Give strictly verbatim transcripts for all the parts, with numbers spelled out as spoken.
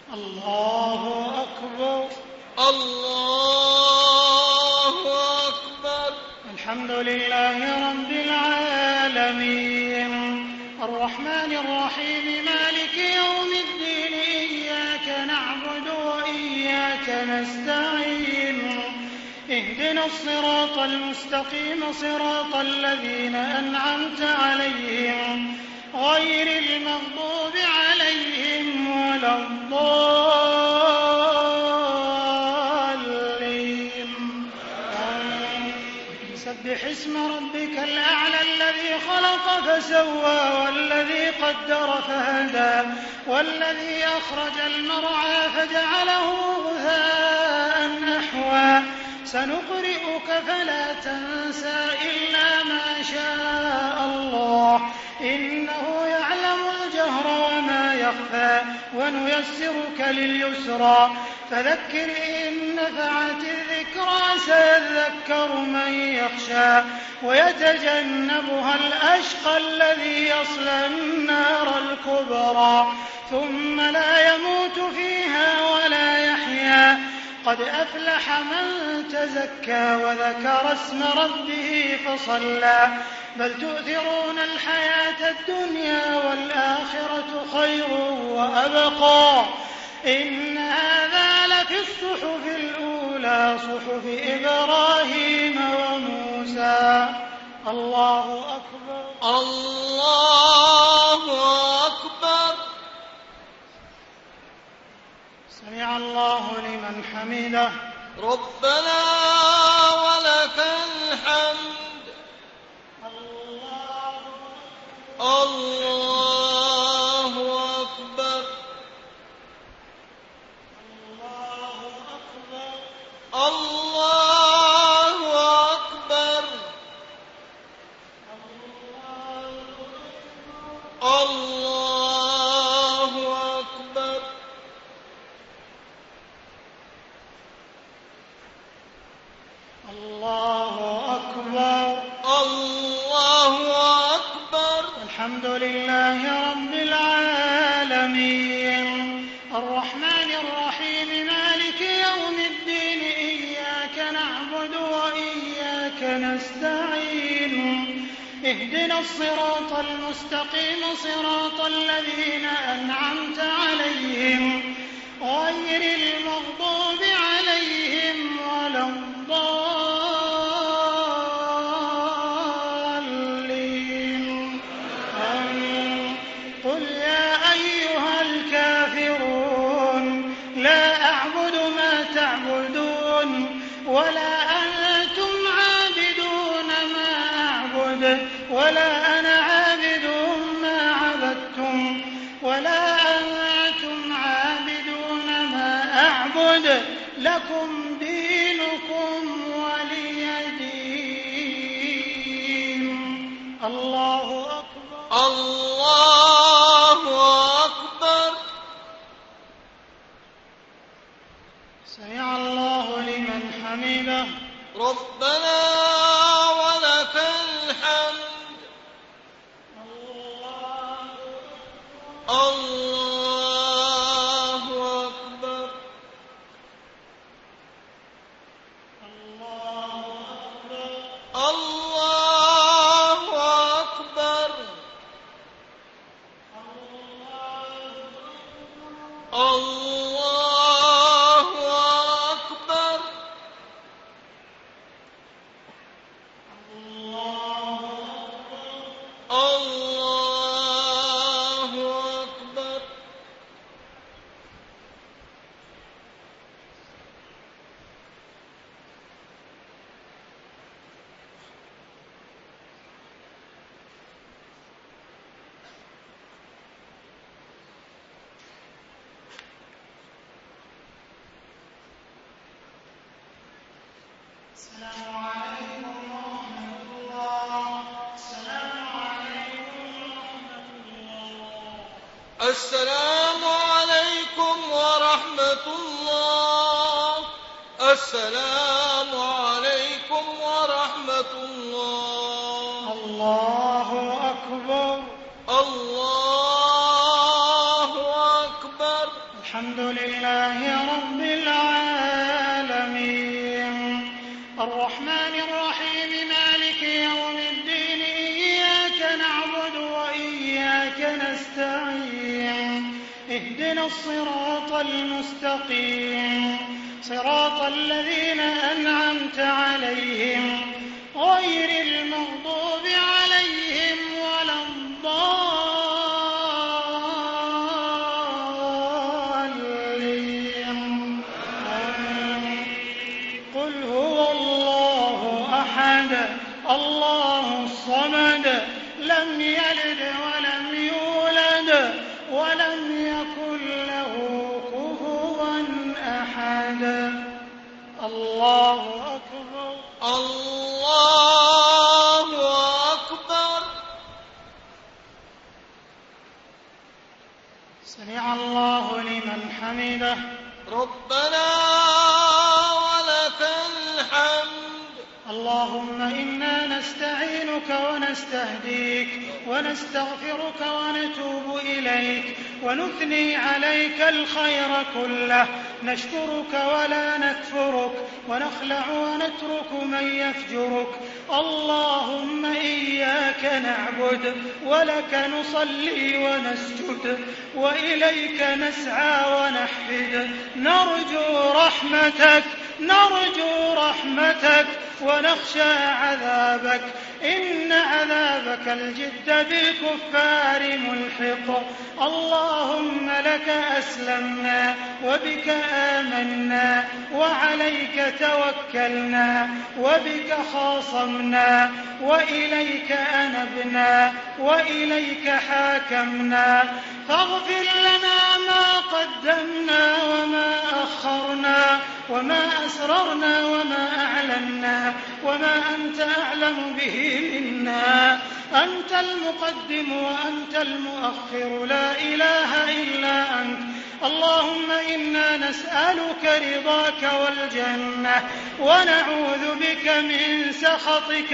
الله أكبر. الله أكبر. الحمد لله رب العالمين الرحمن الرحيم مالك يوم الدين إياك نعبد وإياك نستعين اهدنا الصراط المستقيم صراط الذين أنعمت عليهم غير المغضوب عليهم ولا الضالين. سبح اسم ربك الأعلى الذي خلق فسوى والذي قدر فهدى والذي أخرج المرعى فجعله غثاء أحوى سنقرئك فلا تنسى إلا ما شاء الله إنه يعلم الجهر وما يخفى ونيسرك لليسرى فذكر إن نفعت الذكرى سيذكر من يخشى ويتجنبها الأشقى الذي يصلى النار الكبرى ثم لا يموت فيها ولا يحيا قد أفلح من تزكى وذكر اسم ربه فصلى بل تؤثرون الحياة الدنيا والآخرة خير وأبقى إن هذا لفي الصحف الأولى صحف إبراهيم وموسى. الله أكبر. الله أكبر. سمع الله لمن حمده. ربنا ولك الحمد. الله أكبر. الله أكبر. الله أكبر. الله أكبر. الله أكبر. الله أكبر. الحمد لله رب العالمين الرحمن الرحيم مالك يوم الدين إياك نعبد وإياك نستعين اهدنا الصراط المستقيم صراط الذين أنعمت عليهم غير المغضوب عليهم ولا الضالين. قل يا أيها الكافرون لا أعبد ما تعبدون ولا أنتم عابدون ما أعبد ولا أنا عابد ما عبدتم ولا أنتم عابدون ما أعبد لكم دينكم ولي دين. الله أكبر. الله أكبر. سمع الله لمن حمده. ربنا ولك الحمد. الله أكبر. الله أكبر. الله أكبر. الله أكبر. السلام عليكم ورحمة الله. السلام عليكم ورحمة الله. السلام عليكم ورحمة الله. السلام عليكم ورحمة الله. الله أكبر. الله أكبر. الحمد لله رب العالمين الرحمن الرحيم مالك يوم الدين إياك نعبد وإياك نستعين اهدنا الصراط المستقيم صراط الذين أنعمت عليهم غير المغضوب عليهم ولا الضالين قل هو الله أحد الله الصمد لم يلد ولم يولد ولم يكن له كفوا أحد الله أكبر الله أكبر سمع الله لمن حمده ربنا ولك الحمد اللهم إنا نستعينك ونستهديك ونستغفرك ونتوب إليك ونثني عليك الخير كله نشكرك ولا نكفرك ونخلع ونترك من يفجرك اللهم إياك نعبد ولك نصلي ونسجد وإليك نسعى ونحفد نرجو رحمتك نرجو رحمتك ونخشى عذابك إن عذابك الجد بالكفار ملحق اللهم لك أسلمنا وبك آمنا وعليك توكلنا وبك خاصمنا وإليك أنبنا وإليك حاكمنا فاغفر لنا ما قدمنا وما أخرنا وما أسررنا وما أعلنا وما أنت أعلم به منا أنت المقدم وأنت المؤخر لا إله إلا أنت اللهم إنا نسألك رضاك والجنة ونعوذ بك من سخطك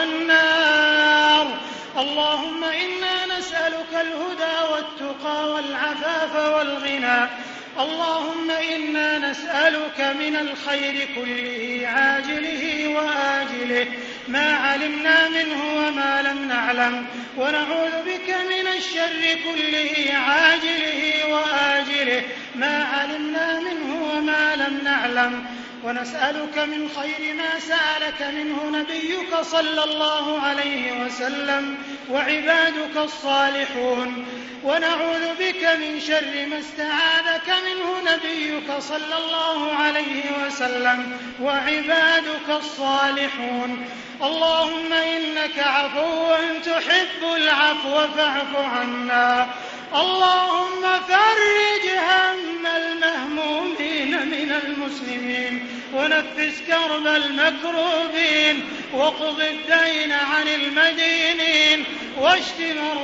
والنار اللهم إنا نسألك الهدى والتقى والعفاف والغنى اللهم إنا نسألك من الخير كله عاجله وآجله ما علمنا منه وما لم نعلم ونعوذ بك من الشر كله عاجله وآجله ما علمنا منه وما لم نعلم ونسألك من خير ما سألك منه نبيك صلى الله عليه وسلم وعبادك الصالحون ونعوذ بك من شر ما استعاذك منه نبيك صلى الله عليه وسلم وعبادك الصالحون اللهم إنك عفو تحب العفو فاعف عنا اللهم فرج هم المهمومين من المسلمين ونفس كرب المكروبين واقض الدين عن المدينين واشف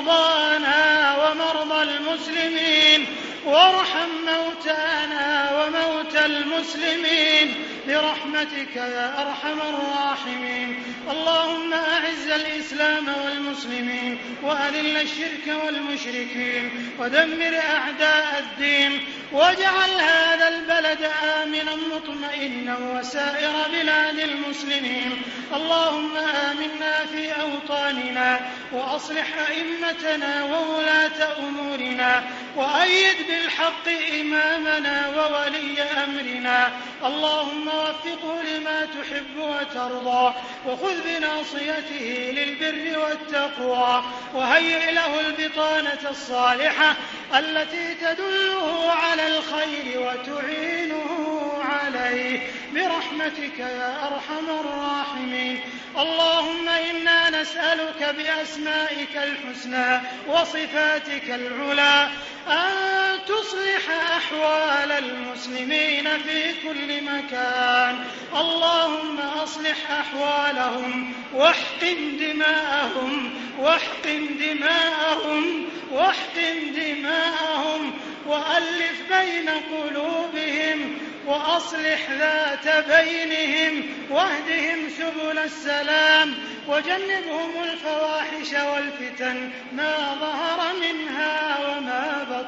مرضانا ومرضى المسلمين وارحم موتانا وموتى المسلمين برحمتك يا أرحم الراحمين اللهم أعز الإسلام والمسلمين وأذل الشرك والمشركين ودمر أعداء الدين واجعل هذا البلد آمنا مطمئنا وسائر بلاد المسلمين اللهم آمنا في أوطاننا وأصلح أئمتنا وولاة أمورنا وأيد بالحق إمامنا وولي أمرنا اللهم وفقه لما تحب وترضى وخذ بناصيته للبر والتقوى وهيئ له البطانة الصالحة التي تدله على الخير وتعينه عليه برحمتك يا أرحم الراحمين اللهم إنا نسألك بأسمائك الحسنى وصفاتك العلى أن تصلح أحوال المسلمين في كل مكان اللهم أصلح أحوالهم واحقن دماءهم واحقن دماءهم واحقن دماءهم وألف بين قلوبهم وأصلح ذات بينهم واهدهم سبل السلام وجنبهم الفواحش والفتن ما ظهر منها وما بطن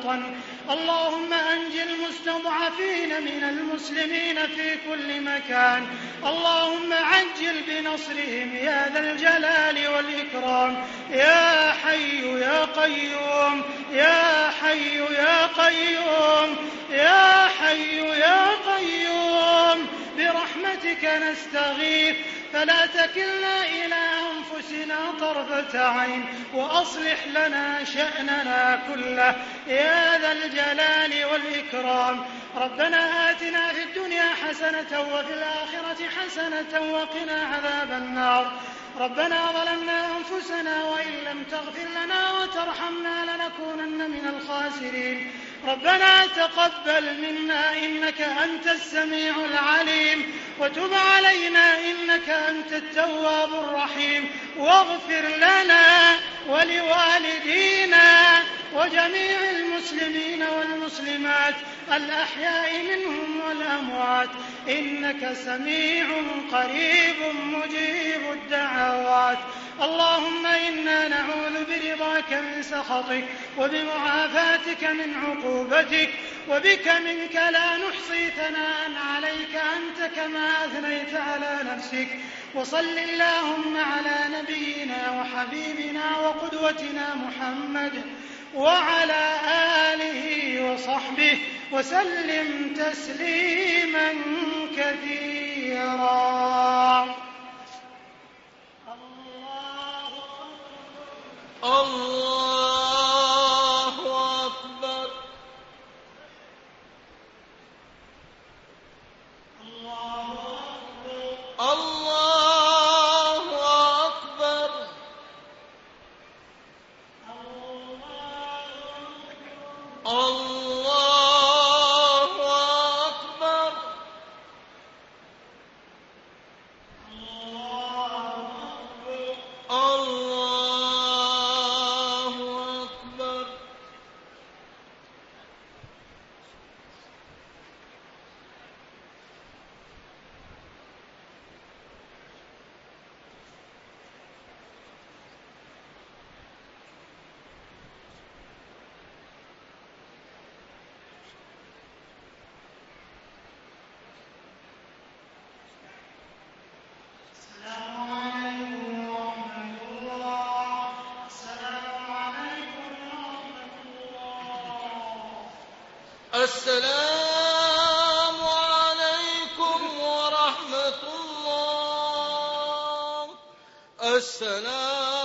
وطن. اللهم أنج المستضعفين من المسلمين في كل مكان. اللهم عجل بنصرهم يا ذا الجلال والإكرام يا حي يا قيوم يا حي يا قيوم يا حي يا قيوم برحمتك نستغيث فلا تكلنا إلى أنفسنا طرفة عين وأصلح لنا شأننا كله يا ذا الجلال والإكرام. ربنا آتنا في الدنيا حسنة وفي الآخرة حسنة وقنا عذاب النار. ربنا ظلمنا أنفسنا وإن لم تغفر لنا وترحمنا لنكونن من الخاسرين. ربنا تقبل منا إنك أنت السميع العليم وتب علينا إنك أنت التواب الرحيم واغفر لنا ولوالدينا وجميع المسلمين والمسلمات الأحياء منهم والأموات إنك سميع قريب مجيب الدعوات. اللهم إنا نعوذ برضاك من سخطك وبمعافاتك من عقوبتك وبك منك لا نحصي ثناء عليك أنت كما أثنيت على نفسك. وصل اللهم على نبينا وحبيبنا وقدوتنا محمد وعلى آله وصحبه وسلم تسليما كثيرا. الله أكبر الله أكبر الله أكبر الله أكبر. السلام عليكم ورحمة الله. السلام